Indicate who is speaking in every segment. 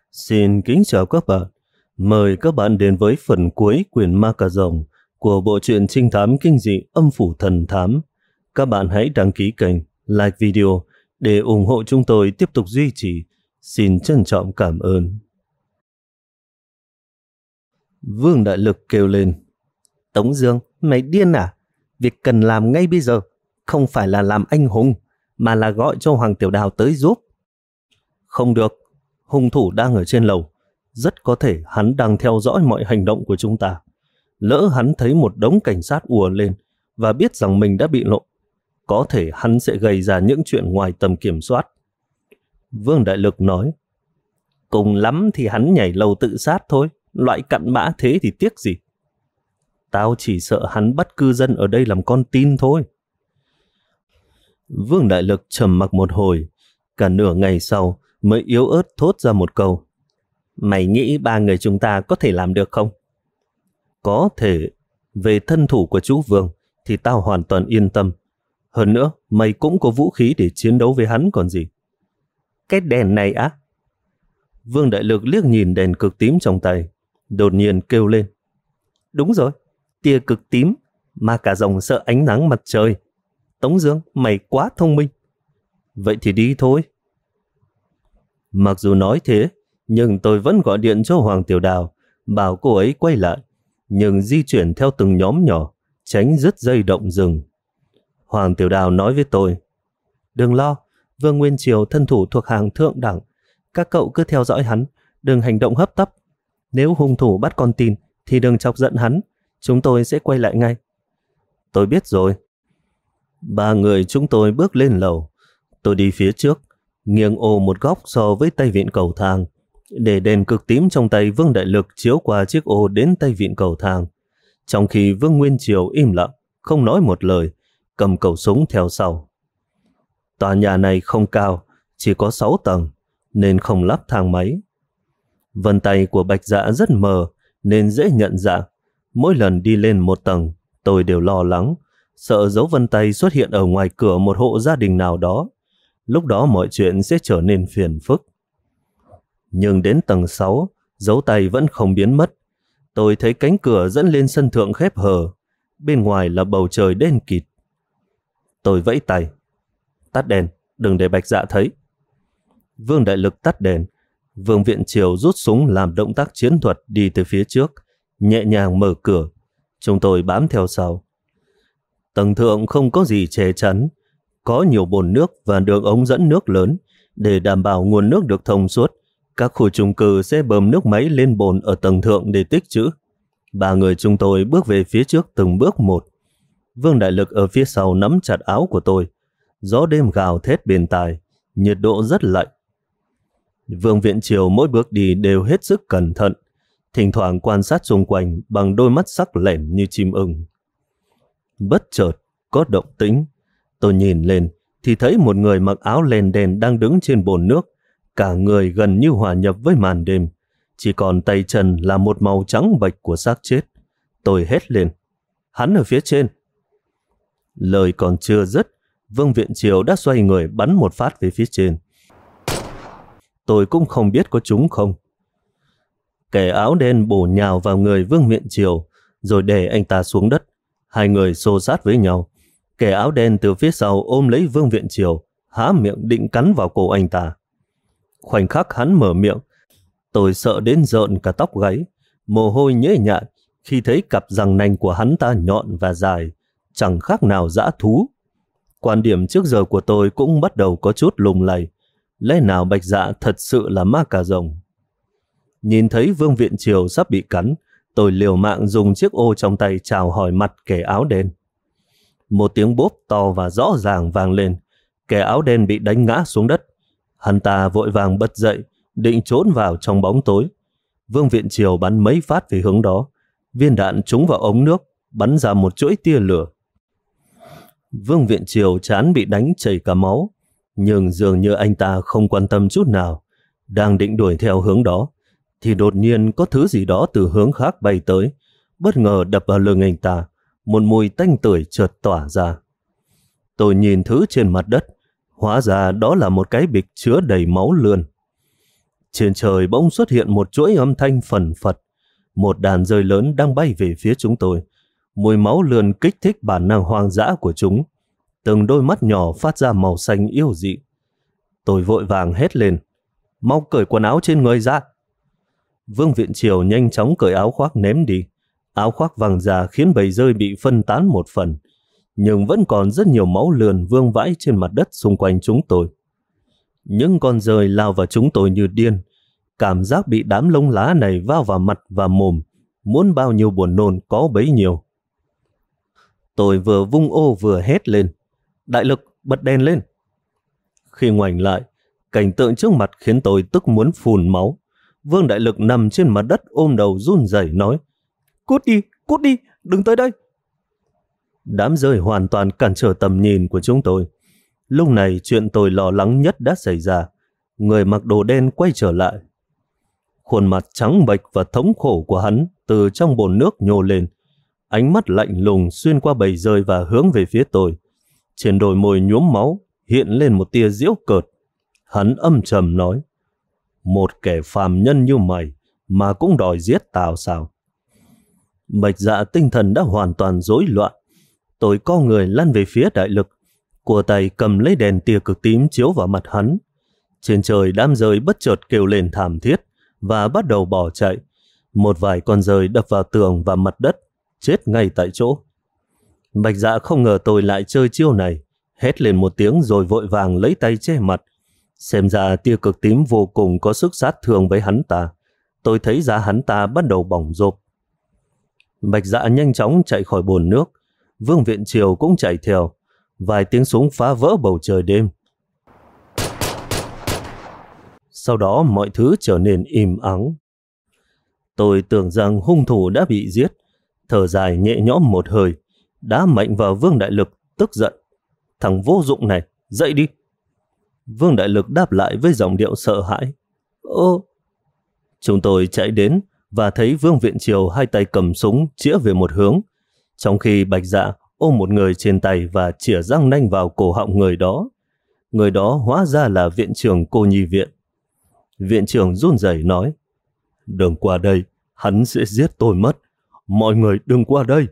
Speaker 1: Xin kính chào các bạn. Mời các bạn đến với phần cuối quyển Ma Cà Rồng của bộ truyện trinh thám kinh dị Âm Phủ Thần Thám. Các bạn hãy đăng ký kênh, like video để ủng hộ chúng tôi tiếp tục duy trì. Xin trân trọng cảm ơn. Vương Đại Lực kêu lên. Tống Dương, mày điên à? Việc cần làm ngay bây giờ không phải là làm anh hùng, mà là gọi cho Hoàng Tiểu Đào tới giúp. Không được, hung thủ đang ở trên lầu. Rất có thể hắn đang theo dõi mọi hành động của chúng ta. Lỡ hắn thấy một đống cảnh sát ùa lên và biết rằng mình đã bị lộ, có thể hắn sẽ gây ra những chuyện ngoài tầm kiểm soát. Vương Đại Lực nói. Cùng lắm thì hắn nhảy lầu tự sát thôi. Loại cặn bã thế thì tiếc gì. Tao chỉ sợ hắn bắt cư dân ở đây làm con tin thôi. Vương Đại Lực trầm mặc một hồi. Cả nửa ngày sau mới yếu ớt thốt ra một câu. Mày nghĩ ba người chúng ta có thể làm được không? Có thể. Về thân thủ của chú Vương thì tao hoàn toàn yên tâm. Hơn nữa, mày cũng có vũ khí để chiến đấu với hắn còn gì. Cái đèn này á? Vương Đại Lực liếc nhìn đèn cực tím trong tay, đột nhiên kêu lên. Đúng rồi, tia cực tím, Ma Cà Rồng sợ ánh nắng mặt trời. Tống Dương, mày quá thông minh. Vậy thì đi thôi. Mặc dù nói thế, nhưng tôi vẫn gọi điện cho Hoàng Tiểu Đào, bảo cô ấy quay lại, nhưng di chuyển theo từng nhóm nhỏ, tránh đứt dây động rừng. Hoàng Tiểu Đào nói với tôi, đừng lo, Vương Nguyên Triều thân thủ thuộc hàng thượng đẳng, các cậu cứ theo dõi hắn, đừng hành động hấp tấp. Nếu hung thủ bắt con tin thì đừng chọc giận hắn, chúng tôi sẽ quay lại ngay. Tôi biết rồi. Ba người chúng tôi bước lên lầu. Tôi đi phía trước, nghiêng ô một góc so với tay vịn cầu thang, để đèn cực tím trong tay Vương Đại Lực chiếu qua chiếc ô đến tay vịn cầu thang. Trong khi Vương Nguyên Triều im lặng, không nói một lời, cầm khẩu súng theo sau. Tòa nhà này không cao, chỉ có 6 tầng, nên không lắp thang máy. Vân tay của Bạch Dạ rất mờ, nên dễ nhận dạng. Mỗi lần đi lên một tầng, tôi đều lo lắng, sợ dấu vân tay xuất hiện ở ngoài cửa một hộ gia đình nào đó. Lúc đó mọi chuyện sẽ trở nên phiền phức. Nhưng đến tầng 6, dấu tay vẫn không biến mất. Tôi thấy cánh cửa dẫn lên sân thượng khép hờ. Bên ngoài là bầu trời đen kịt. Tôi vẫy tay. Tắt đèn, đừng để Bạch Dạ thấy. Vương Đại Lực tắt đèn. Vương Viện Triều rút súng làm động tác chiến thuật đi từ phía trước, nhẹ nhàng mở cửa. Chúng tôi bám theo sau. Tầng thượng không có gì che chắn. Có nhiều bồn nước và đường ống dẫn nước lớn. Để đảm bảo nguồn nước được thông suốt, các khu chung cư sẽ bơm nước máy lên bồn ở tầng thượng để tích trữ. Ba người chúng tôi bước về phía trước từng bước một. Vương Đại Lực ở phía sau nắm chặt áo của tôi. Gió đêm gào thét bên tai, nhiệt độ rất lạnh. Vương Viện Triều mỗi bước đi đều hết sức cẩn thận, thỉnh thoảng quan sát xung quanh bằng đôi mắt sắc lẻm như chim ưng. Bất chợt có động tĩnh. Tôi nhìn lên thì thấy một người mặc áo len đen đang đứng trên bồn nước, cả người gần như hòa nhập với màn đêm, chỉ còn tay chân là một màu trắng bệch của xác chết. Tôi hét lên, hắn ở phía trên. Lời còn chưa dứt, Vương Viện Triều đã xoay người bắn một phát về phía trên. Tôi cũng không biết có trúng không. Kẻ áo đen bổ nhào vào người Vương Viện Triều, rồi để anh ta xuống đất. Hai người xô sát với nhau. Kẻ áo đen từ phía sau ôm lấy Vương Viện Triều, há miệng định cắn vào cổ anh ta. Khoảnh khắc hắn mở miệng, tôi sợ đến rợn cả tóc gáy, mồ hôi nhễ nhại khi thấy cặp răng nanh của hắn ta nhọn và dài, chẳng khác nào dã thú. Quan điểm trước giờ của tôi cũng bắt đầu có chút lung lay. Lẽ nào Bạch Dạ thật sự là Ma Cà Rồng? Nhìn thấy Vương Viện Triều sắp bị cắn, tôi liều mạng dùng chiếc ô trong tay chào hỏi mặt kẻ áo đen. Một tiếng bốp to và rõ ràng vang lên, kẻ áo đen bị đánh ngã xuống đất. Hắn ta vội vàng bật dậy, định trốn vào trong bóng tối. Vương Viện Triều bắn mấy phát về hướng đó. Viên đạn trúng vào ống nước, bắn ra một chuỗi tia lửa. Vương Viện Triều trán bị đánh chảy cả máu, nhưng dường như anh ta không quan tâm chút nào. Đang định đuổi theo hướng đó, thì đột nhiên có thứ gì đó từ hướng khác bay tới, bất ngờ đập vào lưng anh ta. Một mùi tanh tưởi chợt tỏa ra. Tôi nhìn thứ trên mặt đất, hóa ra đó là một cái bịch chứa đầy máu lươn. Trên trời bỗng xuất hiện một chuỗi âm thanh phẩn phật. Một đàn dơi lớn đang bay về phía chúng tôi. Mùi máu lườn kích thích bản năng hoang dã của chúng. Từng đôi mắt nhỏ phát ra màu xanh yêu dị. Tôi vội vàng hét lên: mau cởi quần áo trên người ra! Vương Viện Triều nhanh chóng cởi áo khoác ném đi. Áo khoác vàng ra khiến bầy dơi bị phân tán một phần, nhưng vẫn còn rất nhiều máu lườn vương vãi trên mặt đất xung quanh chúng tôi. Những con dơi lao vào chúng tôi như điên. Cảm giác bị đám lông lá này vào mặt và mồm, muốn bao nhiêu buồn nôn có bấy nhiêu. Tôi vừa vung ô vừa hét lên: đại lực, bật đèn lên! Khi ngoảnh lại, cảnh tượng trước mặt khiến tôi tức muốn phun máu. Vương Đại Lực nằm trên mặt đất ôm đầu run rẩy nói: cút đi, đừng tới đây! Đám dơi hoàn toàn cản trở tầm nhìn của chúng tôi. Lúc này chuyện tôi lo lắng nhất đã xảy ra. Người mặc đồ đen quay trở lại. Khuôn mặt trắng bệch và thống khổ của hắn từ trong bồn nước nhô lên. Ánh mắt lạnh lùng xuyên qua bầy dơi và hướng về phía tôi. Trên đôi môi nhuốm máu hiện lên một tia giễu cợt. Hắn âm trầm nói: một kẻ phàm nhân như mày mà cũng đòi giết tao sao? Bạch Dạ tinh thần đã hoàn toàn rối loạn. Tôi co người lăn về phía Đại Lực, của tay cầm lấy đèn tia cực tím chiếu vào mặt hắn. Trên trời đám dơi bất chợt kêu lên thảm thiết và bắt đầu bỏ chạy. Một vài con dơi đập vào tường và mặt đất, chết ngay tại chỗ. Bạch Dạ không ngờ tôi lại chơi chiêu này, hét lên một tiếng rồi vội vàng lấy tay che mặt. Xem ra tia cực tím vô cùng có sức sát thương với hắn ta. Tôi thấy da hắn ta bắt đầu bỏng rộp. Bạch Dạ nhanh chóng chạy khỏi bồn nước. Vương Viện Triều cũng chạy theo. Vài tiếng súng phá vỡ bầu trời đêm. Sau đó mọi thứ trở nên im ắng. Tôi tưởng rằng hung thủ đã bị giết, thở dài nhẹ nhõm một hơi, đá mạnh vào Vương Đại Lực, tức giận: thằng vô dụng này, dậy đi! Vương Đại Lực đáp lại với giọng điệu sợ hãi: Chúng tôi chạy đến và thấy Vương Viện Triều hai tay cầm súng chĩa về một hướng, trong khi Bạch Dạ ôm một người trên tay và chĩa răng nanh vào cổ họng người đó. Người đó hóa ra là viện trưởng cô nhi viện. Viện trưởng run rẩy nói: đừng qua đây, hắn sẽ giết tôi mất. Mọi người đừng qua đây.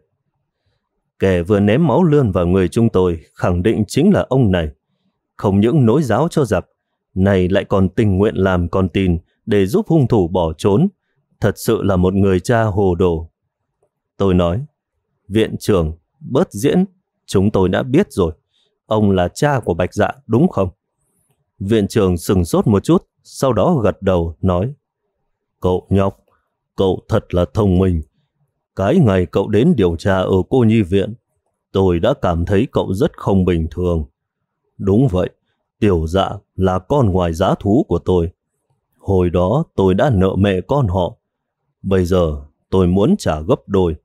Speaker 1: Kẻ vừa ném máu lươn vào người chúng tôi khẳng định chính là ông này. Không những nối giáo cho giặc, này lại còn tình nguyện làm con tin để giúp hung thủ bỏ trốn. Thật sự là một người cha hồ đồ. Tôi nói: viện trưởng, bớt diễn, chúng tôi đã biết rồi. Ông là cha của Bạch Dạ đúng không? Viện trưởng sửng sốt một chút, sau đó gật đầu nói: cậu nhóc, cậu thật là thông minh. Cái ngày cậu đến điều tra ở cô nhi viện, tôi đã cảm thấy cậu rất không bình thường. Đúng vậy, Tiểu Dạ là con ngoài giá thú của tôi. Hồi đó tôi đã nợ mẹ con họ. Bây giờ tôi muốn trả gấp đôi.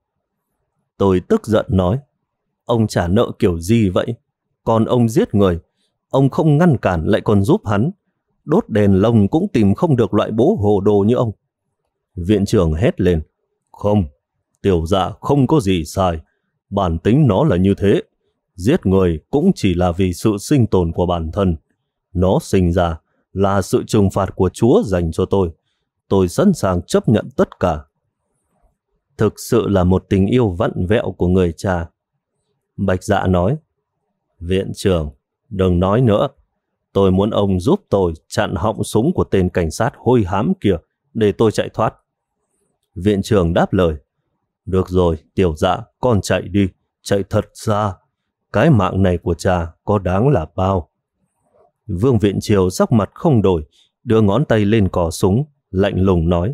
Speaker 1: Tôi tức giận nói: ông trả nợ kiểu gì vậy? Còn ông giết người, ông không ngăn cản lại còn giúp hắn. Đốt đèn lồng cũng tìm không được loại bố hồ đồ như ông. Viện trưởng hét lên: không, Tiểu Dạ không có gì sai. Bản tính nó là như thế. Giết người cũng chỉ là vì sự sinh tồn của bản thân. Nó sinh ra là sự trừng phạt của Chúa dành cho tôi. Tôi sẵn sàng chấp nhận tất cả. Thực sự là một tình yêu vặn vẹo của người cha. Bạch Dạ nói: viện trưởng, đừng nói nữa. Tôi muốn ông giúp tôi chặn họng súng của tên cảnh sát hôi hám kia để tôi chạy thoát. Viện trưởng đáp lời: được rồi, Tiểu Dạ, con chạy đi, chạy thật xa. Cái mạng này của cha có đáng là bao? Vương Viện Triều sắc mặt không đổi, đưa ngón tay lên cò súng, lạnh lùng nói: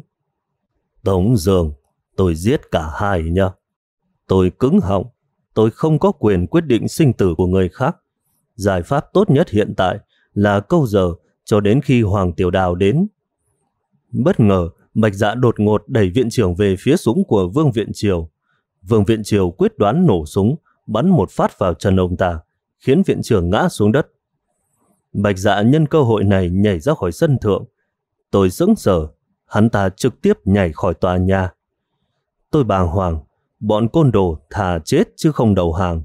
Speaker 1: Tống Dương, tôi giết cả hai nhá. Tôi cứng họng, tôi không có quyền quyết định sinh tử của người khác. Giải pháp tốt nhất hiện tại là câu giờ cho đến khi Hoàng Tiểu Đào đến. Bất ngờ, Bạch Dạ đột ngột đẩy viện trưởng về phía súng của Vương Viện Triều. Vương Viện Triều quyết đoán nổ súng, bắn một phát vào chân ông ta, khiến viện trưởng ngã xuống đất. Bạch Dạ nhân cơ hội này nhảy ra khỏi sân thượng. Tôi sững sờ, hắn ta trực tiếp nhảy khỏi tòa nhà. Tôi bàng hoàng, bọn côn đồ thà chết chứ không đầu hàng.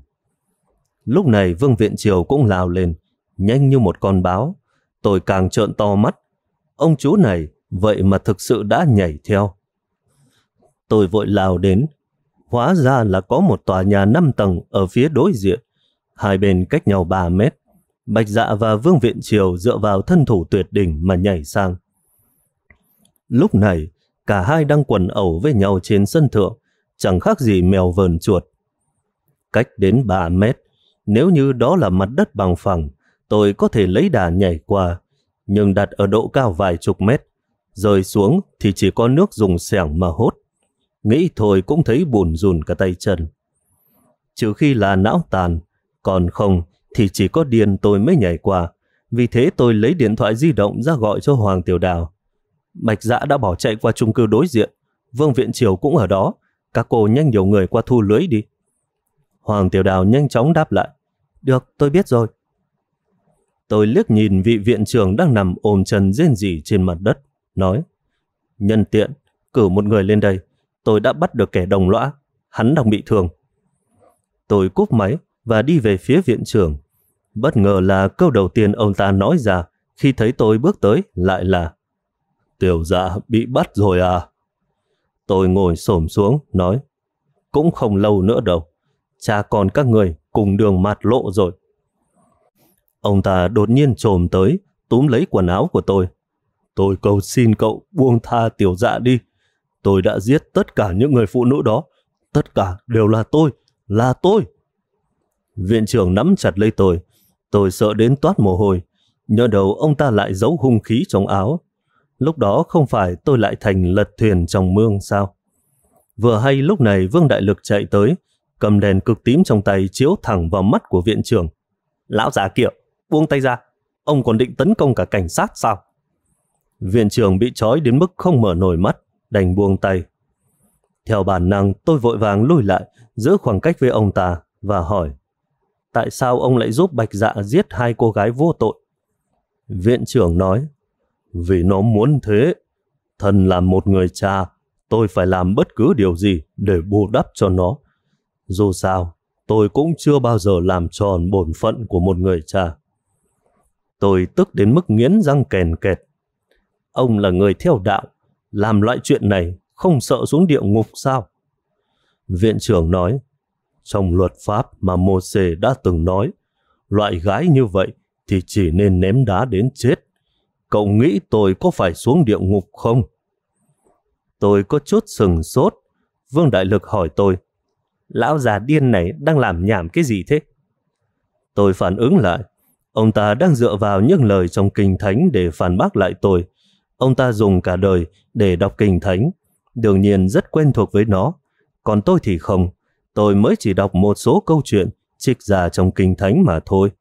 Speaker 1: Lúc này Vương Viện Triều cũng lao lên, nhanh như một con báo. Tôi càng trợn to mắt. Ông chú này vậy mà thực sự đã nhảy theo. Tôi vội lao đến. Hóa ra là có một tòa nhà 5 tầng ở phía đối diện, hai bên cách nhau 3 mét. Bạch Dạ và Vương Viện Triều dựa vào thân thủ tuyệt đỉnh mà nhảy sang. Lúc này, cả hai đang quần ẩu với nhau trên sân thượng, chẳng khác gì mèo vờn chuột. Cách đến 3 mét, nếu như đó là mặt đất bằng phẳng, tôi có thể lấy đà nhảy qua, nhưng đặt ở độ cao vài chục mét, rơi xuống thì chỉ có nước dùng xẻng mà hốt. Nghĩ thôi cũng thấy buồn rùn cả tay chân. Trừ khi là não tàn, còn không thì chỉ có điên tôi mới nhảy qua. Vì thế tôi lấy điện thoại di động ra gọi cho Hoàng Tiểu Đào. Bạch Dạ đã bỏ chạy qua chung cư đối diện, Vương Viện Triều cũng ở đó, các cô nhanh điều người qua thu lưới đi. Hoàng Tiểu Đào nhanh chóng đáp lại. Được, tôi biết rồi. Tôi liếc nhìn vị viện trưởng đang nằm ôm chân rên rỉ trên mặt đất, nói: Nhân tiện, cử một người lên đây, tôi đã bắt được kẻ đồng lõa, hắn đang bị thương. Tôi cúp máy và đi về phía viện trưởng. Bất ngờ là câu đầu tiên ông ta nói ra khi thấy tôi bước tới lại là: Tiểu Dạ bị bắt rồi à? Tôi ngồi xổm xuống, nói: Cũng không lâu nữa đâu, cha con các người cùng đường mạt lộ rồi. Ông ta đột nhiên chồm tới, túm lấy quần áo của tôi. Tôi cầu xin cậu buông tha Tiểu Dạ đi. Tôi đã giết tất cả những người phụ nữ đó. Tất cả đều là tôi. Viện trưởng nắm chặt lấy tôi sợ đến toát mồ hôi. Nhớ đầu ông ta lại giấu hung khí trong áo. Lúc đó không phải tôi lại thành lật thuyền trong mương sao? Vừa hay lúc này Vương Đại Lực chạy tới, cầm đèn cực tím trong tay chiếu thẳng vào mắt của viện trưởng. Lão già kia, buông tay ra, ông còn định tấn công cả cảnh sát sao? Viện trưởng bị trói đến mức không mở nổi mắt, đành buông tay. Theo bản năng tôi vội vàng lùi lại, giữ khoảng cách với ông ta và hỏi: Tại sao ông lại giúp Bạch Dạ giết hai cô gái vô tội? Viện trưởng nói: Vì nó muốn thế. Thân là một người cha, tôi phải làm bất cứ điều gì để bù đắp cho nó. Dù sao, tôi cũng chưa bao giờ làm tròn bổn phận của một người cha. Tôi tức đến mức nghiến răng kèn kẹt. Ông là người theo đạo, làm loại chuyện này không sợ xuống địa ngục sao? Viện trưởng nói: Trong luật pháp mà Mô-xê đã từng nói, loại gái như vậy thì chỉ nên ném đá đến chết. Cậu nghĩ tôi có phải xuống địa ngục không? Tôi có chút sừng sốt. Vương Đại Lực hỏi tôi: Lão già điên này đang làm nhảm cái gì thế? Tôi phản ứng lại. Ông ta đang dựa vào những lời trong Kinh Thánh để phản bác lại tôi. Ông ta dùng cả đời để đọc Kinh Thánh, đương nhiên rất quen thuộc với nó. Còn tôi thì không. Tôi mới chỉ đọc một số câu chuyện trích ra trong Kinh Thánh mà thôi.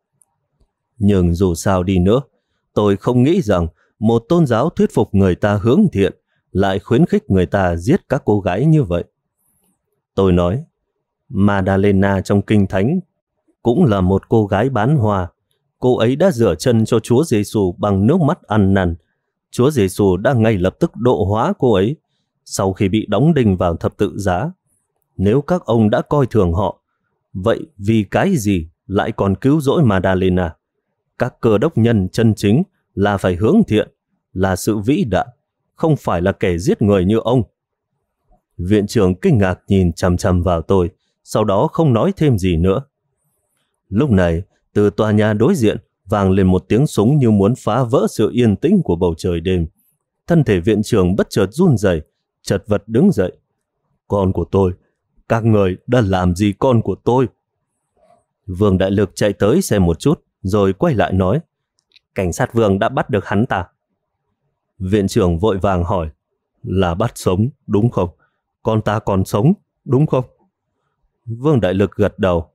Speaker 1: Nhưng dù sao đi nữa, tôi không nghĩ rằng một tôn giáo thuyết phục người ta hướng thiện lại khuyến khích người ta giết các cô gái như vậy. Tôi nói: Madalena trong Kinh Thánh cũng là một cô gái bán hoa. Cô ấy đã rửa chân cho Chúa Giêsu bằng nước mắt ăn năn. Chúa Giêsu đã ngay lập tức độ hóa cô ấy sau khi bị đóng đinh vào thập tự giá. Nếu các ông đã coi thường họ, vậy vì cái gì lại còn cứu rỗi Madalena? Các cơ đốc nhân chân chính là phải hướng thiện, là sự vĩ đại, không phải là kẻ giết người như ông. Viện trưởng kinh ngạc nhìn chằm chằm vào tôi, sau đó không nói thêm gì nữa. Lúc này, từ tòa nhà đối diện vang lên một tiếng súng như muốn phá vỡ sự yên tĩnh của bầu trời đêm. Thân thể viện trưởng bất chợt run rẩy, chật vật đứng dậy. Con của tôi, các người đã làm gì con của tôi? Vương Đại Lực chạy tới xem một chút, rồi quay lại nói: Cảnh sát Vương đã bắt được hắn ta. Viện trưởng vội vàng hỏi: Là bắt sống, đúng không? Con ta còn sống, đúng không? Vương Đại Lực gật đầu: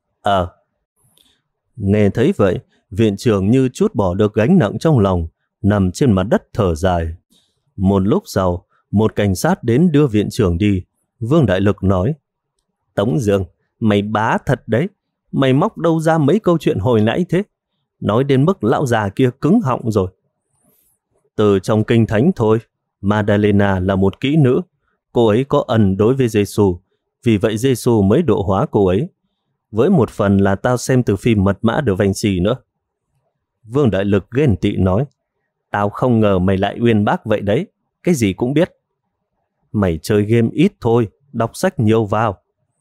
Speaker 1: Nghe thấy vậy, viện trưởng như trút bỏ được gánh nặng trong lòng, nằm trên mặt đất thở dài. Một lúc sau, một cảnh sát đến đưa viện trưởng đi. Vương Đại Lực nói: Tống Dương, mày bá thật đấy. Mày móc đâu ra mấy câu chuyện hồi nãy thế? Nói đến mức lão già kia cứng họng rồi. Từ trong Kinh Thánh thôi. Madalena là một kỹ nữ. Cô ấy có ân đối với Giêsu, vì vậy Giêsu mới độ hóa cô ấy. Với một phần là tao xem từ phim Mật mã De Vinci nữa. Vương Đại Lực ghen tị nói: Tao không ngờ mày lại uyên bác vậy đấy, cái gì cũng biết. Mày chơi game ít thôi, đọc sách nhiều vào.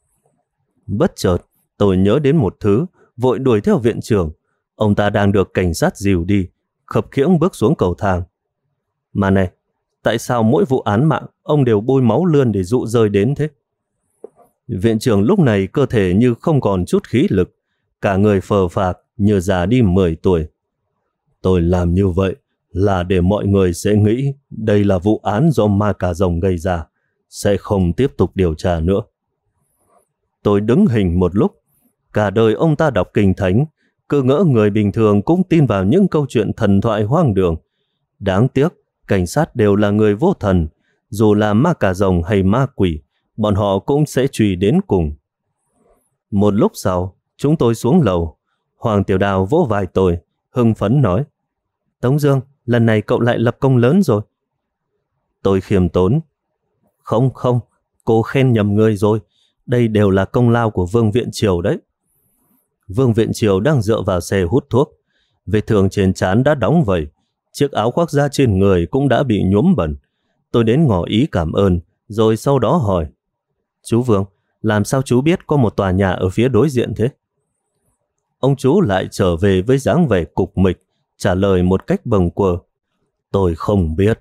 Speaker 1: Bất chợt, tôi nhớ đến một thứ, vội đuổi theo viện trưởng. Ông ta đang được cảnh sát dìu đi, khập khiễng bước xuống cầu thang. Mà này, tại sao mỗi vụ án mạng ông đều bôi máu lươn để dụ rơi đến thế? Viện trưởng lúc này cơ thể như không còn chút khí lực, cả người phờ phạc như già đi 10 tuổi. Tôi làm như vậy là để mọi người sẽ nghĩ đây là vụ án do ma cà rồng gây ra, sẽ không tiếp tục điều tra nữa. Tôi đứng hình một lúc, cả đời ông ta đọc kinh thánh, cứ ngỡ người bình thường cũng tin vào những câu chuyện thần thoại hoang đường. Đáng tiếc, cảnh sát đều là người vô thần, dù là ma cà rồng hay ma quỷ, bọn họ cũng sẽ truy đến cùng. Một lúc sau, chúng tôi xuống lầu. Hoàng Tiểu Đào vỗ vai tôi, hưng phấn nói: Tống Dương, lần này cậu lại lập công lớn rồi. Tôi khiêm tốn: Không, cô khen nhầm người rồi. Đây đều là công lao của Vương Viện Triều đấy. Vương Viện Triều đang dựa vào xe hút thuốc. Vết thương trên trán đã đóng vẩy, chiếc áo khoác da trên người cũng đã bị nhuốm bẩn. Tôi đến ngỏ ý cảm ơn, rồi sau đó hỏi: Chú Vương, làm sao chú biết có một tòa nhà ở phía đối diện thế? Ông chú lại trở về với dáng vẻ cục mịch, trả lời một cách bâng quơ: Tôi không biết.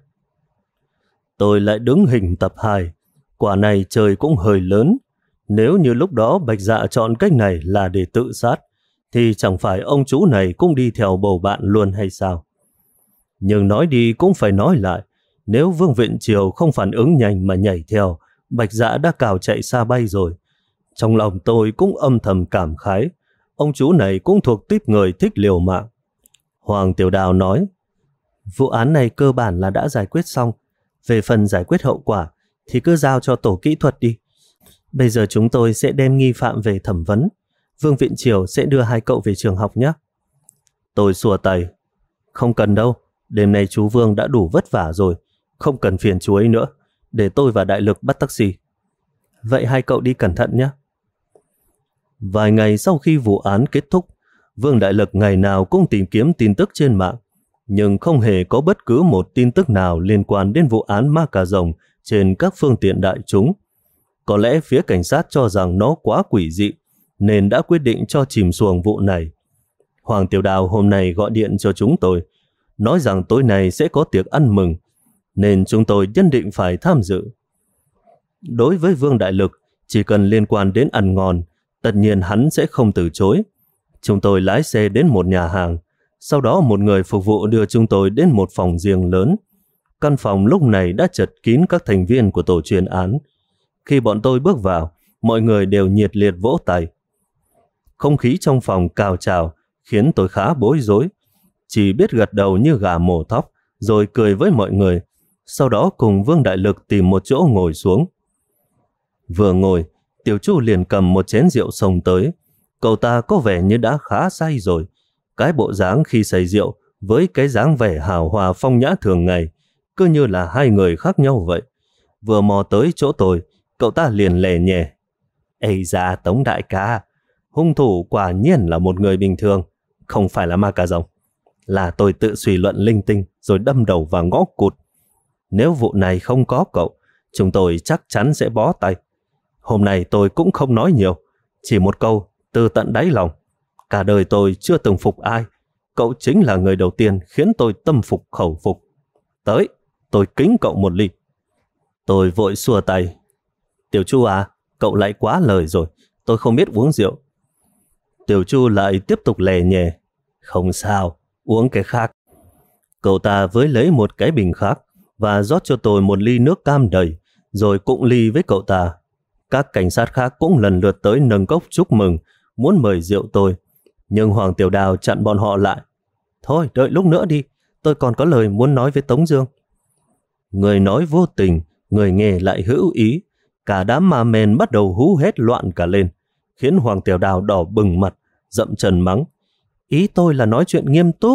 Speaker 1: Tôi lại đứng hình tập 2. Quả này trời cũng hơi lớn. Nếu như lúc đó Bạch Dạ chọn cách này là để tự sát, thì chẳng phải ông chú này cũng đi theo bầu bạn luôn hay sao? Nhưng nói đi cũng phải nói lại, nếu Vương Viện Triều không phản ứng nhanh mà nhảy theo, Bạch Dạ đã cào chạy xa bay rồi. Trong lòng tôi cũng âm thầm cảm khái, ông chú này cũng thuộc típ người thích liều mạng. Hoàng Tiểu Đào nói: Vụ án này cơ bản là đã giải quyết xong. Về phần giải quyết hậu quả thì cứ giao cho tổ kỹ thuật đi. Bây giờ chúng tôi sẽ đem nghi phạm về thẩm vấn. Vương Viện Triều sẽ đưa hai cậu về trường học nhé. Tôi xua tay: Không cần đâu, đêm nay chú Vương đã đủ vất vả rồi, không cần phiền chú ấy nữa. Để tôi và Đại Lực bắt taxi. Vậy hai cậu đi cẩn thận nhé. Vài ngày sau khi vụ án kết thúc, Vương Đại Lực ngày nào cũng tìm kiếm tin tức trên mạng, nhưng không hề có bất cứ một tin tức nào liên quan đến vụ án ma cà rồng trên các phương tiện đại chúng. Có lẽ phía cảnh sát cho rằng nó quá quỷ dị, nên đã quyết định cho chìm xuồng vụ này. Hoàng Tiểu Đào hôm nay gọi điện cho chúng tôi, nói rằng tối nay sẽ có tiệc ăn mừng, nên chúng tôi nhất định phải tham dự. Đối với Vương Đại Lực, chỉ cần liên quan đến ăn ngon, tất nhiên hắn sẽ không từ chối. Chúng tôi lái xe đến một nhà hàng, sau đó một người phục vụ đưa chúng tôi đến một phòng riêng lớn. Căn phòng lúc này đã chật kín các thành viên của tổ chuyên án. Khi bọn tôi bước vào, mọi người đều nhiệt liệt vỗ tay. Không khí trong phòng cao trào khiến tôi khá bối rối, chỉ biết gật đầu như gà mổ thóc, rồi cười với mọi người. Sau đó cùng Vương Đại Lực tìm một chỗ ngồi xuống. Vừa ngồi, Tiểu Chu liền cầm một chén rượu xông tới. Cậu ta có vẻ như đã khá say rồi. Cái bộ dáng khi say rượu với cái dáng vẻ hào hòa phong nhã thường ngày, cứ như là hai người khác nhau vậy. Vừa mò tới chỗ tôi, cậu ta liền lè nhè: Ây da Tống đại ca, hung thủ quả nhiên là một người bình thường, không phải là ma cà rồng. Là tôi tự suy luận linh tinh rồi đâm đầu vào ngõ cụt. Nếu vụ này không có cậu, chúng tôi chắc chắn sẽ bó tay. Hôm nay tôi cũng không nói nhiều, chỉ một câu từ tận đáy lòng: cả đời tôi chưa từng phục ai, cậu chính là người đầu tiên khiến tôi tâm phục khẩu phục. Tới, tôi kính cậu một ly. Tôi vội xua tay: Tiểu Chu à, cậu lại quá lời rồi, tôi không biết uống rượu. Tiểu Chu lại tiếp tục lè nhè: Không sao, uống cái khác. Cậu ta với lấy một cái bình khác và rót cho tôi một ly nước cam đầy, rồi cũng ly với cậu ta. Các cảnh sát khác cũng lần lượt tới nâng cốc chúc mừng, muốn mời rượu tôi. Nhưng Hoàng Tiểu Đào chặn bọn họ lại: Thôi, đợi lúc nữa đi, tôi còn có lời muốn nói với Tống Dương. Người nói vô tình, người nghe lại hữu ý. Cả đám ma men bắt đầu hú hét loạn cả lên, khiến Hoàng Tiểu Đào đỏ bừng mặt, dậm chân mắng: Ý tôi là nói chuyện nghiêm túc.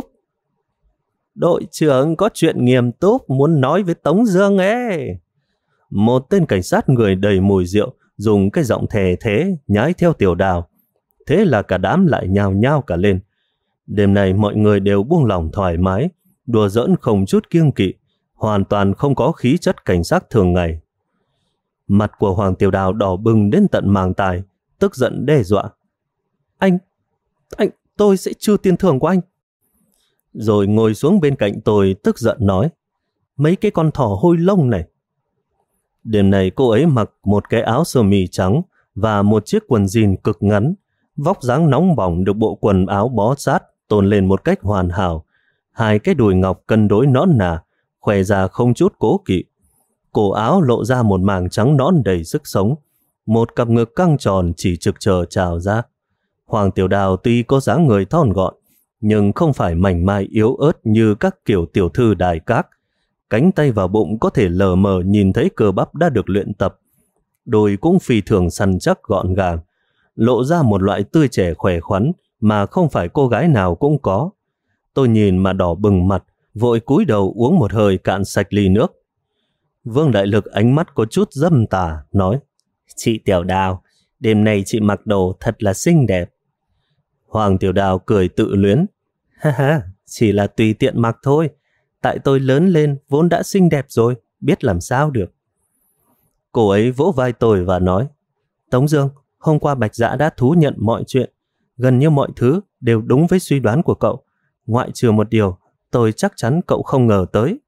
Speaker 1: Đội trưởng có chuyện nghiêm túc muốn nói với Tống Dương ấy. Một tên cảnh sát người đầy mùi rượu dùng cái giọng thè thế nhái theo Tiểu Đào. Thế là cả đám lại nhao nhao cả lên. Đêm nay mọi người đều buông lòng thoải mái, đùa giỡn không chút kiêng kỵ, hoàn toàn không có khí chất cảnh sát thường ngày. Mặt của Hoàng Tiểu Đào đỏ bừng đến tận màng tai, tức giận đe dọa. Anh, tôi sẽ trừ tiền thưởng của anh. Rồi ngồi xuống bên cạnh tôi tức giận nói, mấy cái con thỏ hôi lông này. Đêm này cô ấy mặc một cái áo sơ mi trắng và một chiếc quần jean cực ngắn, vóc dáng nóng bỏng được bộ quần áo bó sát tôn lên một cách hoàn hảo. Hai cái đùi ngọc cân đối nõn nà, khoe ra không chút cố kỵ. Cổ áo lộ ra một màng trắng nõn đầy sức sống, một cặp ngực căng tròn chỉ trực chờ trào ra. Hoàng Tiểu Đào tuy có dáng người thon gọn, nhưng không phải mảnh mai yếu ớt như các kiểu tiểu thư đài các. Cánh tay và bụng có thể lờ mờ nhìn thấy cơ bắp đã được luyện tập. Đùi cũng phi thường săn chắc gọn gàng, lộ ra một loại tươi trẻ khỏe khoắn mà không phải cô gái nào cũng có. Tôi nhìn mà đỏ bừng mặt, vội cúi đầu uống một hơi cạn sạch ly nước. Vương Đại Lực ánh mắt có chút dâm tà, nói, chị Tiểu Đào, đêm nay chị mặc đồ thật là xinh đẹp. Hoàng Tiểu Đào cười tự luyến, ha ha, chỉ là tùy tiện mặc thôi. Tại tôi lớn lên vốn đã xinh đẹp rồi, biết làm sao được. Cô ấy vỗ vai tôi và nói, Tống Dương, hôm qua Bạch Dạ đã thú nhận mọi chuyện, gần như mọi thứ đều đúng với suy đoán của cậu, ngoại trừ một điều tôi chắc chắn cậu không ngờ tới.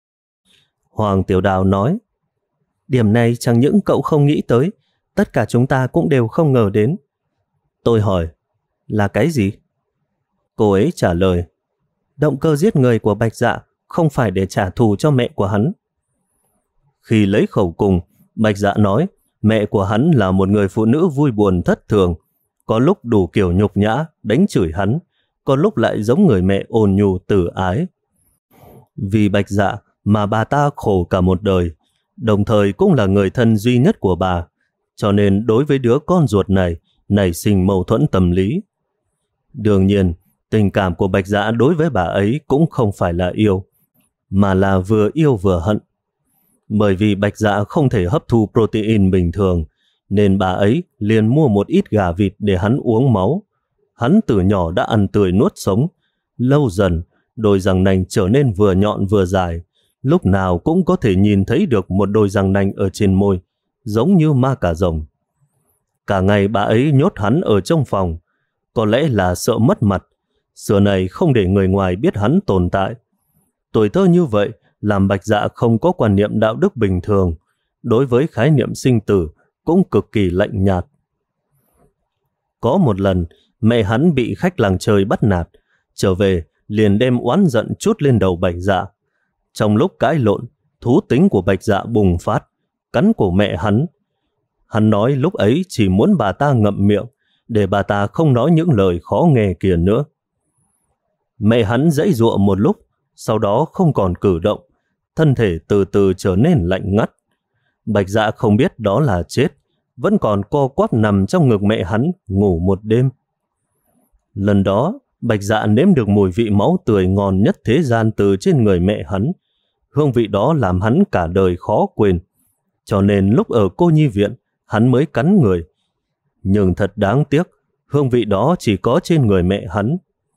Speaker 1: Hoàng Tiểu Đào nói, điểm này chẳng những cậu không nghĩ tới, tất cả chúng ta cũng đều không ngờ đến. Tôi hỏi, là cái gì? Cô ấy trả lời, động cơ giết người của Bạch Dạ không phải để trả thù cho mẹ của hắn. Khi lấy khẩu cung, Bạch Dạ nói mẹ của hắn là một người phụ nữ vui buồn thất thường, có lúc đủ kiểu nhục nhã, đánh chửi hắn, có lúc lại giống người mẹ ôn nhu tử ái. Vì Bạch Dạ mà bà ta khổ cả một đời, đồng thời cũng là người thân duy nhất của bà, cho nên đối với đứa con ruột này nảy sinh mâu thuẫn tâm lý. Đương nhiên, tình cảm của Bạch Dạ đối với bà ấy cũng không phải là yêu, mà là vừa yêu vừa hận. Bởi vì Bạch Dạ không thể hấp thu protein bình thường, nên bà ấy liền mua một ít gà vịt để hắn uống máu. Hắn từ nhỏ đã ăn tươi nuốt sống. Lâu dần, đôi răng nanh trở nên vừa nhọn vừa dài, lúc nào cũng có thể nhìn thấy được một đôi răng nanh ở trên môi, giống như ma cà rồng. Cả ngày bà ấy nhốt hắn ở trong phòng, có lẽ là sợ mất mặt, xưa này không để người ngoài biết hắn tồn tại. Tuổi thơ như vậy làm Bạch Dạ không có quan niệm đạo đức bình thường, đối với khái niệm sinh tử cũng cực kỳ lạnh nhạt. Có một lần, mẹ hắn bị khách làng chơi bắt nạt, trở về liền đem oán giận trút lên đầu Bạch Dạ. Trong lúc cãi lộn, thú tính của Bạch Dạ bùng phát, cắn cổ mẹ hắn. Hắn nói lúc ấy chỉ muốn bà ta ngậm miệng, để bà ta không nói những lời khó nghe kia nữa. Mẹ hắn giãy giụa một lúc, sau đó không còn cử động, thân thể từ từ trở nên lạnh ngắt. Bạch Dạ không biết đó là chết, vẫn còn co quắp nằm trong ngực mẹ hắn ngủ một đêm. Lần đó, Bạch Dạ nếm được mùi vị máu tươi ngon nhất thế gian từ trên người mẹ hắn. Hương vị đó làm hắn cả đời khó quên, cho nên lúc ở cô nhi viện, hắn mới cắn người. Nhưng thật đáng tiếc, hương vị đó chỉ có trên người mẹ hắn.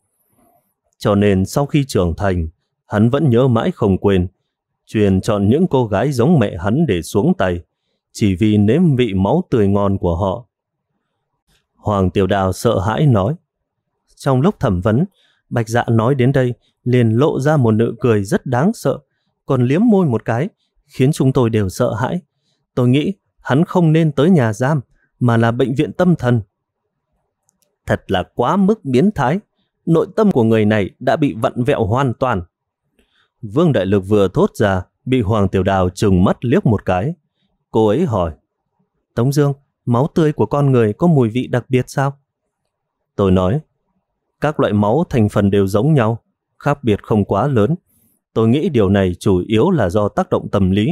Speaker 1: Cho nên sau khi trưởng thành, hắn vẫn nhớ mãi không quên, truyền chọn những cô gái giống mẹ hắn để xuống tay, chỉ vì nếm vị máu tươi ngon của họ. Hoàng Tiểu Đào sợ hãi nói. Trong lúc thẩm vấn, Bạch Dạ nói đến đây liền lộ ra một nụ cười rất đáng sợ, còn liếm môi một cái, khiến chúng tôi đều sợ hãi. Tôi nghĩ hắn không nên tới nhà giam, mà là bệnh viện tâm thần. Thật là quá mức biến thái, nội tâm của người này đã bị vặn vẹo hoàn toàn. Vương Đại Lực vừa thốt ra, bị Hoàng Tiểu Đào trừng mắt liếc một cái. Cô ấy hỏi, Tống Dương, máu tươi của con người có mùi vị đặc biệt sao? Tôi nói, các loại máu thành phần đều giống nhau, khác biệt không quá lớn. Tôi nghĩ điều này chủ yếu là do tác động tâm lý.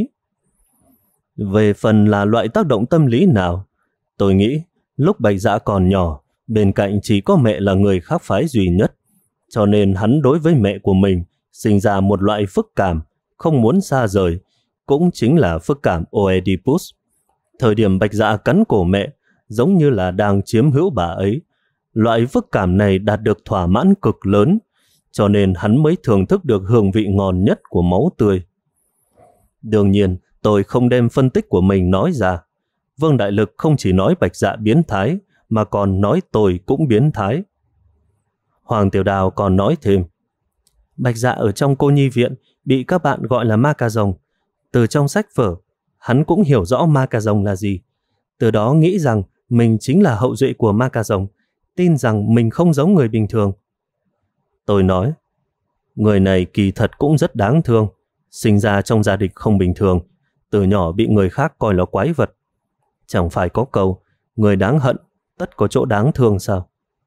Speaker 1: Về phần là loại tác động tâm lý nào, tôi nghĩ lúc Bạch Dạ còn nhỏ, bên cạnh chỉ có mẹ là người khác phái duy nhất, cho nên hắn đối với mẹ của mình sinh ra một loại phức cảm, không muốn xa rời, cũng chính là phức cảm Oedipus. Thời điểm Bạch Dạ cắn cổ mẹ, giống như là đang chiếm hữu bà ấy. Loại phức cảm này đạt được thỏa mãn cực lớn, cho nên hắn mới thưởng thức được hương vị ngon nhất của máu tươi. Đương nhiên, tôi không đem phân tích của mình nói ra. Vương Đại Lực không chỉ nói Bạch Dạ biến thái, mà còn nói tôi cũng biến thái. Hoàng Tiểu Đào còn nói thêm, Bạch Dạ ở trong cô nhi viện bị các bạn gọi là ma cà rồng. Từ trong sách vở, hắn cũng hiểu rõ ma cà rồng là gì. Từ đó nghĩ rằng mình chính là hậu duệ của ma cà rồng, tin rằng mình không giống người bình thường. Tôi nói, người này kỳ thật cũng rất đáng thương, sinh ra trong gia đình không bình thường, từ nhỏ bị người khác coi là quái vật. Chẳng phải có câu, người đáng hận, tất có chỗ đáng thương sao?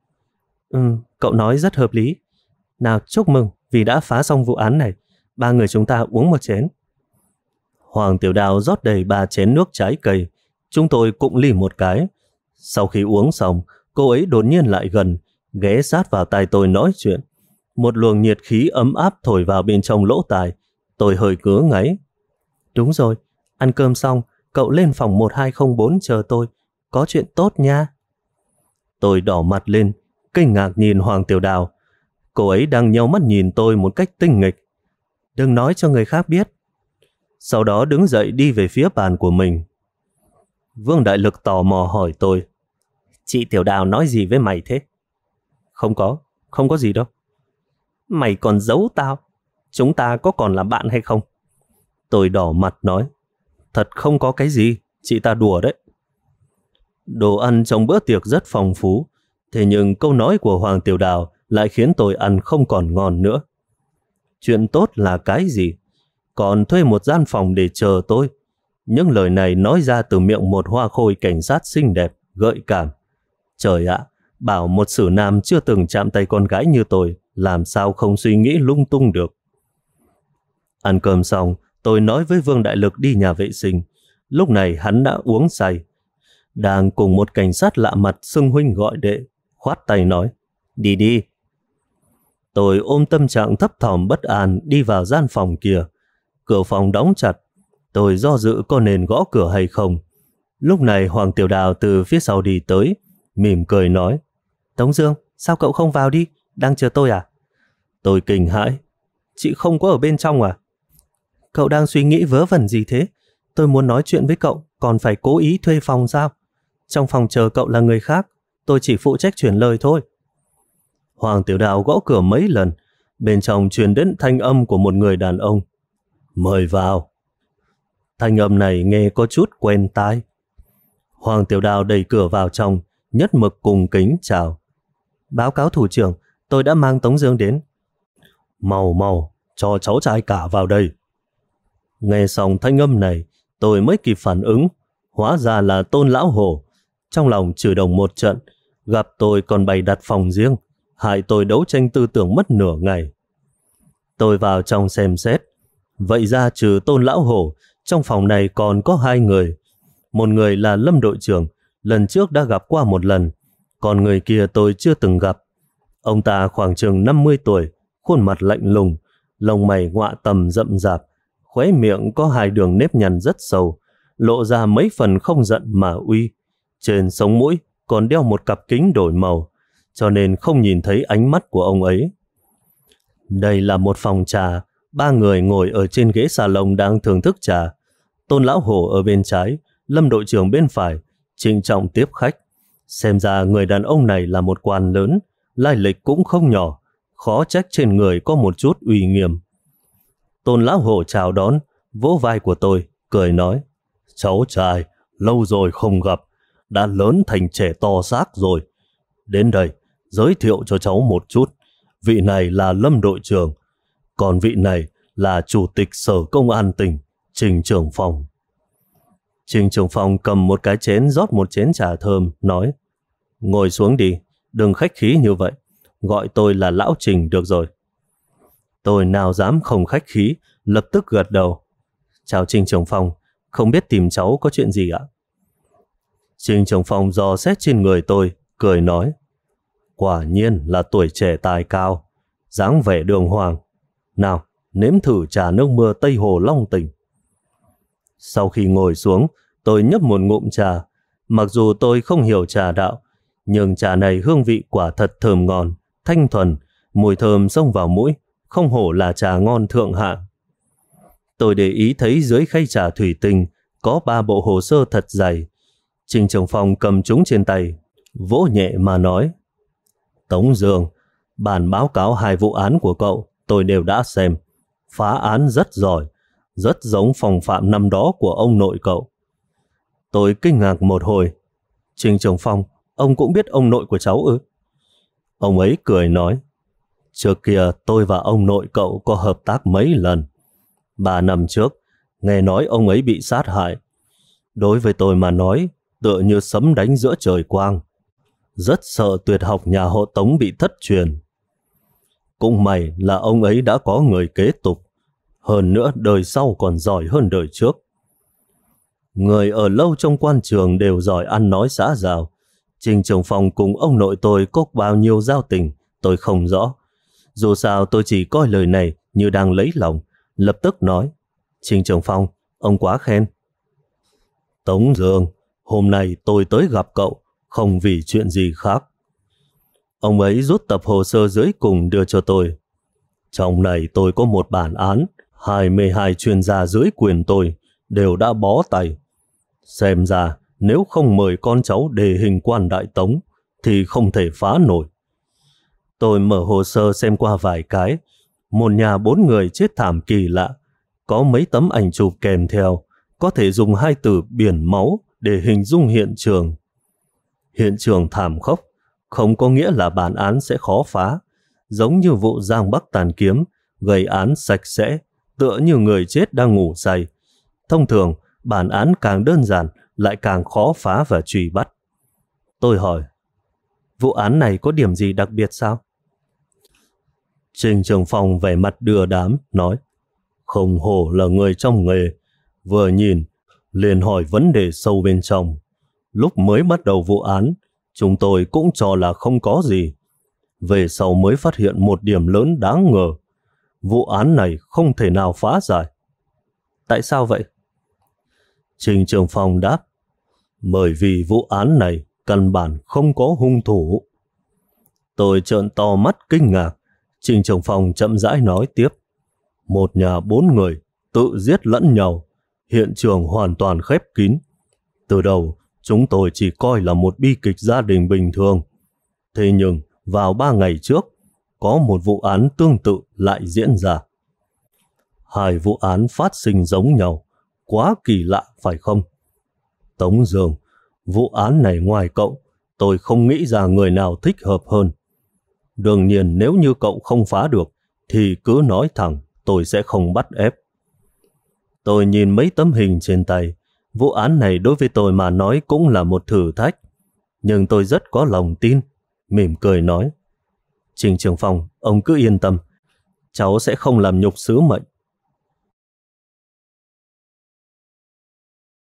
Speaker 1: Cậu nói rất hợp lý. Nào, chúc mừng vì đã phá xong vụ án này. 3 người chúng ta uống một chén. Hoàng Tiểu Đào rót đầy 3 chén nước trái cây. Chúng tôi cũng ly một cái. Sau khi uống xong, cô ấy đột nhiên lại gần, ghé sát vào tai tôi nói chuyện. Một luồng nhiệt khí ấm áp thổi vào bên trong lỗ tai. Tôi hơi ngứa ngáy. Đúng rồi, ăn cơm xong, cậu lên phòng 1204 chờ tôi. Có chuyện tốt nha. Tôi đỏ mặt lên, kinh ngạc nhìn Hoàng Tiểu Đào. Cô ấy đang nheo mắt nhìn tôi một cách tinh nghịch. Đừng nói cho người khác biết. Sau đó đứng dậy đi về phía bàn của mình. Vương Đại Lực tò mò hỏi tôi, chị Tiểu Đào nói gì với mày thế? Không có gì đâu. Mày còn giấu tao, chúng ta có còn là bạn hay không? Tôi đỏ mặt nói, thật không có cái gì, chị ta đùa đấy. Đồ ăn trong bữa tiệc rất phong phú, thế nhưng câu nói của Hoàng Tiểu Đào lại khiến tôi ăn không còn ngon nữa. Chuyện tốt là cái gì? Còn thuê một gian phòng để chờ tôi. Những lời này nói ra từ miệng một hoa khôi cảnh sát xinh đẹp, gợi cảm. Trời ạ, bảo một sử nam chưa từng chạm tay con gái như tôi, làm sao không suy nghĩ lung tung được. Ăn cơm xong, tôi nói với Vương Đại Lực đi nhà vệ sinh. Lúc này hắn đã uống say, đang cùng một cảnh sát lạ mặt xưng huynh gọi đệ, khoát tay nói, đi đi. Tôi ôm tâm trạng thấp thỏm bất an đi vào gian phòng kia. Cửa phòng đóng chặt, tôi do dự có nên gõ cửa hay không. Lúc này Hoàng Tiểu Đào từ phía sau đi tới, mỉm cười nói, Tống Dương, sao cậu không vào đi, đang chờ tôi à? Tôi kinh hãi, chị không có ở bên trong à? Cậu đang suy nghĩ vớ vẩn gì thế? Tôi muốn nói chuyện với cậu, còn phải cố ý thuê phòng sao? Trong phòng chờ cậu là người khác, tôi chỉ phụ trách chuyển lời thôi. Hoàng Tiểu Đào gõ cửa mấy lần, bên trong truyền đến thanh âm của một người đàn ông. Mời vào. Thanh âm này nghe có chút quen tai. Hoàng Tiểu Đào đẩy cửa vào trong, nhất mực cung kính chào. Báo cáo thủ trưởng, tôi đã mang Tống Dương đến. Mau, cho cháu trai cả vào đây. Nghe xong thanh âm này, tôi mới kịp phản ứng. Hóa ra là Tôn Lão Hổ. Trong lòng chửi đồng một trận, gặp tôi còn bày đặt phòng riêng, hại tôi đấu tranh tư tưởng mất nửa ngày. Tôi vào trong xem xét. Vậy ra trừ Tôn Lão Hổ, trong phòng này còn có 2 người. Một người là Lâm đội trưởng, lần trước đã gặp qua một lần, còn người kia tôi chưa từng gặp. Ông ta khoảng chừng 50 tuổi, khuôn mặt lạnh lùng, lông mày ngọa tầm rậm rạp, khóe miệng có 2 đường nếp nhăn rất sâu, lộ ra mấy phần không giận mà uy. Trên sống mũi còn đeo một cặp kính đổi màu, cho nên không nhìn thấy ánh mắt của ông ấy. Đây là một phòng trà, 3 người ngồi ở trên ghế salon đang thưởng thức trà. Tôn Lão Hổ ở bên trái, Lâm đội trưởng bên phải, trịnh trọng tiếp khách. Xem ra người đàn ông này là một quan lớn, lai lịch cũng không nhỏ, khó trách trên người có một chút uy nghiêm. Tôn Lão Hổ chào đón, vỗ vai của tôi, cười nói, cháu trai, lâu rồi không gặp, đã lớn thành trẻ to xác rồi. Đến đây, giới thiệu cho cháu một chút. Vị này là Lâm đội trưởng, còn vị này là Chủ tịch Sở Công an tỉnh, Trình trưởng phòng. Trình trưởng phòng cầm một cái chén rót một chén trà thơm, nói, ngồi xuống đi, đừng khách khí như vậy, gọi tôi là Lão Trình được rồi. Tôi nào dám không khách khí, lập tức gật đầu. Chào Trình trưởng phòng, không biết tìm cháu có chuyện gì ạ? Trình trưởng phòng dò xét trên người tôi, cười nói, quả nhiên là tuổi trẻ tài cao, dáng vẻ đường hoàng. Nào, nếm thử trà nước mưa Tây Hồ Long Tỉnh. Sau khi ngồi xuống, tôi nhấp một ngụm trà. Mặc dù tôi không hiểu trà đạo, nhưng trà này hương vị quả thật thơm ngon, thanh thuần, Mùi thơm xông vào mũi, không hổ là trà ngon thượng hạng. Tôi để ý thấy dưới khay trà thủy tinh có 3 bộ hồ sơ thật dày. Trình Trường Phong cầm chúng trên tay, vỗ nhẹ mà nói: Tống Dương, bản báo cáo 2 vụ án của cậu tôi đều đã xem. Phá án rất giỏi, rất giống phòng phạm năm đó của ông nội cậu. Tôi kinh ngạc một hồi. Trình Trường Phong, ông cũng biết ông nội của cháu ư? Ông ấy cười nói: Trước kia tôi và ông nội cậu có hợp tác mấy lần. 3 năm trước, nghe nói ông ấy bị sát hại. Đối với tôi mà nói, tựa như sấm đánh giữa trời quang. Rất sợ tuyệt học nhà họ Tống bị thất truyền. Cũng may là ông ấy đã có người kế tục. Hơn nữa đời sau còn giỏi hơn đời trước. Người ở lâu trong quan trường đều giỏi ăn nói xã giao. Trình Trường Phong cùng ông nội tôi có bao nhiêu giao tình tôi không rõ. Dù sao tôi chỉ coi lời này như đang lấy lòng, lập tức nói: Trình Trường Phong, ông quá khen. Tống Dương, hôm nay tôi tới gặp cậu không vì chuyện gì khác. Ông ấy rút tập hồ sơ dưới cùng đưa cho tôi. Trong này tôi có một bản án, 22 chuyên gia dưới quyền tôi đều đã bó tay. Xem ra nếu không mời con cháu đề hình quan đại Tống thì không thể phá nổi. Tôi mở hồ sơ xem qua vài cái. Một nhà 4 người chết thảm kỳ lạ. Có mấy tấm ảnh chụp kèm theo, có thể dùng 2 từ biển máu để hình dung hiện trường. Hiện trường thảm khốc không có nghĩa là bản án sẽ khó phá. Giống như vụ Giang Bắc Tàn Kiếm, gây án sạch sẽ, tựa như người chết đang ngủ say. Thông thường, bản án càng đơn giản lại càng khó phá và truy bắt. Tôi hỏi: vụ án này có điểm gì đặc biệt sao? Trình Trường Phong vẻ mặt đưa đám, nói: không hổ là người trong nghề. Vừa nhìn, liền hỏi vấn đề sâu bên trong. Lúc mới bắt đầu vụ án, chúng tôi cũng cho là không có gì. Về sau mới phát hiện một điểm lớn đáng ngờ. Vụ án này không thể nào phá giải. Tại sao vậy? Trình Trường Phong đáp: bởi vì vụ án này căn bản không có hung thủ. Tôi trợn to mắt kinh ngạc. Trình Trường Phong chậm rãi nói tiếp: một nhà 4 người tự giết lẫn nhau, hiện trường hoàn toàn khép kín. Từ đầu chúng tôi chỉ coi là một bi kịch gia đình bình thường. Thế nhưng vào 3 ngày trước, có một vụ án tương tự lại diễn ra. 2 vụ án phát sinh giống nhau, quá kỳ lạ phải không? Tống Dương, vụ án này ngoài cậu, tôi không nghĩ ra người nào thích hợp hơn. Đương nhiên nếu như cậu không phá được, thì cứ nói thẳng, tôi sẽ không bắt ép. Tôi nhìn mấy tấm hình trên tay. Vụ án này đối với tôi mà nói cũng là một thử thách. Nhưng tôi rất có lòng tin, mỉm cười nói: Trình Trường Phong, ông cứ yên tâm. Cháu sẽ không làm nhục sứ mệnh.